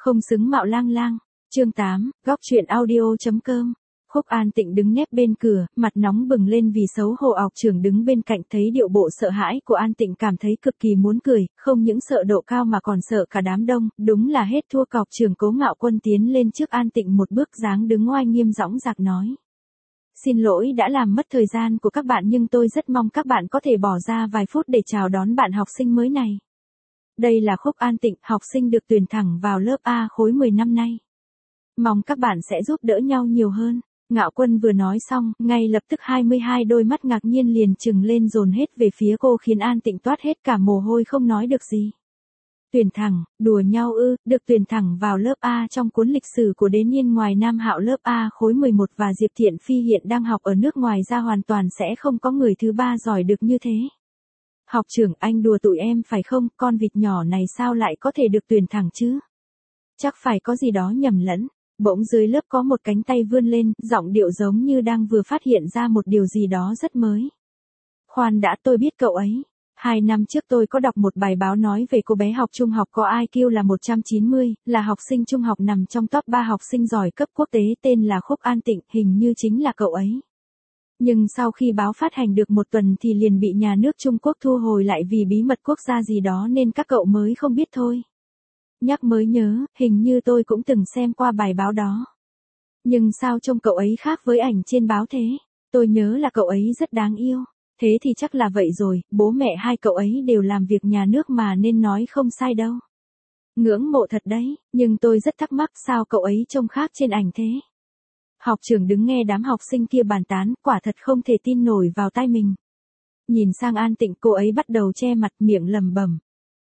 Không xứng mạo lang lang. Chương 8, góc truyện audio.com. Khúc An Tịnh đứng nép bên cửa, mặt nóng bừng lên vì xấu hổ. Ọc trưởng đứng bên cạnh thấy điệu bộ sợ hãi của An Tịnh cảm thấy cực kỳ muốn cười, không những sợ độ cao mà còn sợ cả đám đông, đúng là hết thua. Cọc trưởng Cố Ngạo Quân tiến lên trước An Tịnh một bước, dáng đứng oai nghiêm dõng dạc nói. Xin lỗi đã làm mất thời gian của các bạn, nhưng tôi rất mong các bạn có thể bỏ ra vài phút để chào đón bạn học sinh mới này. Đây là Khúc An Tịnh, học sinh được tuyển thẳng vào lớp A khối 10 năm nay. Mong các bạn sẽ giúp đỡ nhau nhiều hơn. Ngạo Quân vừa nói xong, ngay lập tức 22 đôi mắt ngạc nhiên liền trừng lên dồn hết về phía cô, khiến An Tịnh toát hết cả mồ hôi không nói được gì. Tuyển thẳng, đùa nhau ư? Được tuyển thẳng vào lớp A trong cuốn lịch sử của Đế Niên, ngoài Nam Hạo lớp A khối 11 và Diệp Thiện Phi hiện đang học ở nước ngoài ra, hoàn toàn sẽ không có người thứ ba giỏi được như thế. Học trưởng, anh đùa tụi em phải không? Con vịt nhỏ này sao lại có thể được tuyển thẳng chứ? Chắc phải có gì đó nhầm lẫn. Bỗng dưới lớp có một cánh tay vươn lên, giọng điệu giống như đang vừa phát hiện ra một điều gì đó rất mới. Khoan đã, tôi biết cậu ấy. 2 năm trước tôi có đọc một bài báo nói về cô bé học trung học có IQ là 190, là học sinh trung học nằm trong top 3 học sinh giỏi cấp quốc tế, tên là Khúc An Tịnh, hình như chính là cậu ấy. Nhưng sau khi báo phát hành được một tuần thì liền bị nhà nước Trung Quốc thu hồi lại vì bí mật quốc gia gì đó, nên các cậu mới không biết thôi. Nhắc mới nhớ, hình như tôi cũng từng xem qua bài báo đó. Nhưng sao trông cậu ấy khác với ảnh trên báo thế? Tôi nhớ là cậu ấy rất đáng yêu. Thế thì chắc là vậy rồi, bố mẹ hai cậu ấy đều làm việc nhà nước mà nên nói không sai đâu. Ngưỡng mộ thật đấy, nhưng tôi rất thắc mắc sao cậu ấy trông khác trên ảnh thế? Học trưởng đứng nghe đám học sinh kia bàn tán, quả thật không thể tin nổi vào tai mình. Nhìn sang An Tịnh, cô ấy bắt đầu che mặt, miệng lẩm bẩm.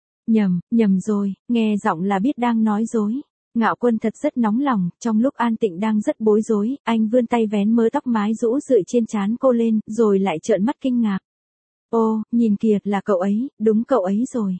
Nhầm rồi, nghe giọng là biết đang nói dối. Ngạo Quân thật rất nóng lòng, trong lúc An Tịnh đang rất bối rối, anh vươn tay vén mớ tóc mái rũ rượi trên trán cô lên, rồi lại trợn mắt kinh ngạc. Ô, nhìn kìa, là cậu ấy, đúng cậu ấy rồi.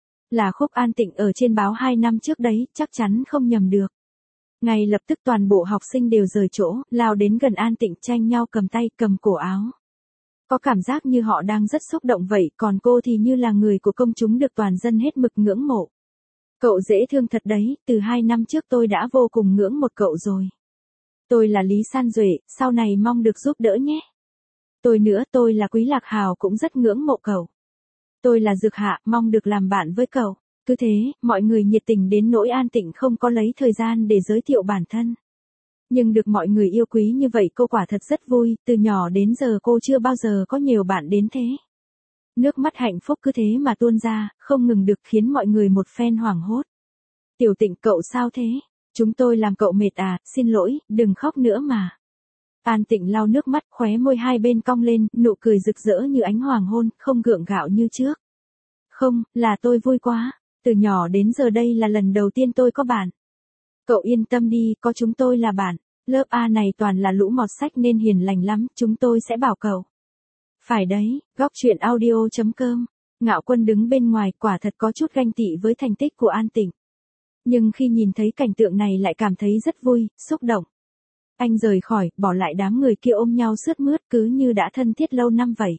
Là Khúc An Tịnh ở trên báo 2 năm trước đấy, chắc chắn không nhầm được. Ngay lập tức toàn bộ học sinh đều rời chỗ, lao đến gần An Tịnh, tranh nhau cầm tay, cầm cổ áo. Có cảm giác như họ đang rất xúc động vậy, còn cô thì như là người của công chúng được toàn dân hết mực ngưỡng mộ. Cậu dễ thương thật đấy, từ 2 năm trước tôi đã vô cùng ngưỡng một cậu rồi. Tôi là Lý San Duệ, sau này mong được giúp đỡ nhé. Tôi nữa, tôi là Quý Lạc Hào, cũng rất ngưỡng mộ cậu. Tôi là Dược Hạ, mong được làm bạn với cậu. Cứ thế, mọi người nhiệt tình đến nỗi An Tịnh không có lấy thời gian để giới thiệu bản thân. Nhưng được mọi người yêu quý như vậy cô quả thật rất vui, từ nhỏ đến giờ cô chưa bao giờ có nhiều bạn đến thế. Nước mắt hạnh phúc cứ thế mà tuôn ra, không ngừng được, khiến mọi người một phen hoảng hốt. Tiểu Tịnh, cậu sao thế? Chúng tôi làm cậu mệt à? Xin lỗi, đừng khóc nữa mà. An Tịnh lau nước mắt, khóe môi hai bên cong lên, nụ cười rực rỡ như ánh hoàng hôn, không gượng gạo như trước. Không, là tôi vui quá. Từ nhỏ đến giờ đây là lần đầu tiên tôi có bạn. Cậu yên tâm đi, có chúng tôi là bạn. Lớp A này toàn là lũ mọt sách nên hiền lành lắm, chúng tôi sẽ bảo cậu. Phải đấy, góc truyện audio.com. Ngạo Quân đứng bên ngoài, quả thật có chút ganh tị với thành tích của An Tịnh. Nhưng khi nhìn thấy cảnh tượng này lại cảm thấy rất vui, xúc động. Anh rời khỏi, bỏ lại đám người kia ôm nhau sướt mướt, cứ như đã thân thiết lâu năm vậy.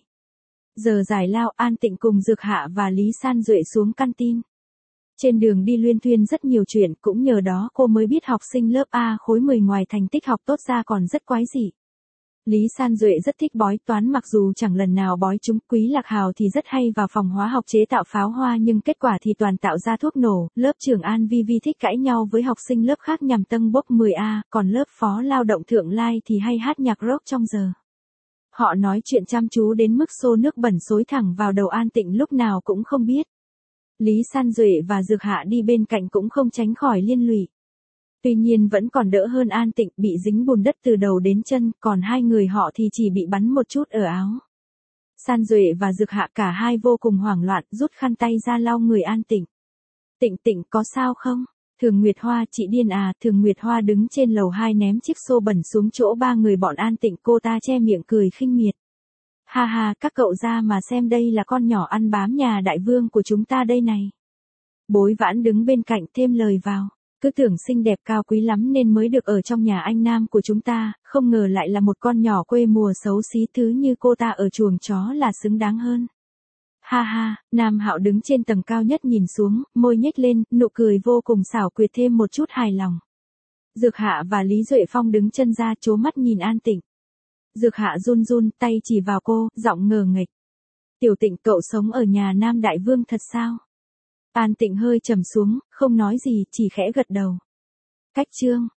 Giờ giải lao, An Tịnh cùng Dược Hạ và Lý San Duệ xuống canteen. Trên đường đi luyên thuyên rất nhiều chuyện, cũng nhờ đó cô mới biết học sinh lớp A khối 10 ngoài thành tích học tốt ra còn rất quái dị. Lý San Duệ rất thích bói toán, mặc dù chẳng lần nào bói trúng. Quý Lạc Hào thì rất hay vào phòng hóa học chế tạo pháo hoa, nhưng kết quả thì toàn tạo ra thuốc nổ. Lớp trưởng An Vi Vi thích cãi nhau với học sinh lớp khác nhằm tâng bốc 10A, còn lớp phó lao động Thượng Lai thì hay hát nhạc rock trong giờ. Họ nói chuyện chăm chú đến mức xô nước bẩn xối thẳng vào đầu An Tịnh lúc nào cũng không biết. Lý San Duệ và Dược Hạ đi bên cạnh cũng không tránh khỏi liên lụy. Tuy nhiên vẫn còn đỡ hơn An Tịnh, bị dính bùn đất từ đầu đến chân, còn hai người họ thì chỉ bị bắn một chút ở áo. San Duệ và Dược Hạ cả hai vô cùng hoảng loạn, rút khăn tay ra lau người An Tịnh. Tịnh có sao không? Thường Nguyệt Hoa, chị điên à? Thường Nguyệt Hoa đứng trên lầu 2 ném chiếc xô bẩn xuống chỗ ba người bọn An Tịnh, cô ta che miệng cười khinh miệt. Ha ha, các cậu ra mà xem, đây là con nhỏ ăn bám nhà đại vương của chúng ta đây này. Bối Vãn đứng bên cạnh thêm lời vào. Cứ tưởng xinh đẹp cao quý lắm nên mới được ở trong nhà anh Nam của chúng ta, không ngờ lại là một con nhỏ quê mùa xấu xí, thứ như cô ta ở chuồng chó là xứng đáng hơn. Ha ha, Nam Hạo đứng trên tầng cao nhất nhìn xuống, môi nhếch lên, nụ cười vô cùng xảo quyệt thêm một chút hài lòng. Dược Hạ và Lý Duệ Phong đứng chân ra trố mắt nhìn An Tịnh. Dược Hạ run run tay chỉ vào cô, giọng ngờ nghệch. Tiểu Tịnh, cậu sống ở nhà Nam Đại Vương thật sao? An Tịnh hơi trầm xuống, không nói gì, chỉ khẽ gật đầu. Cách chương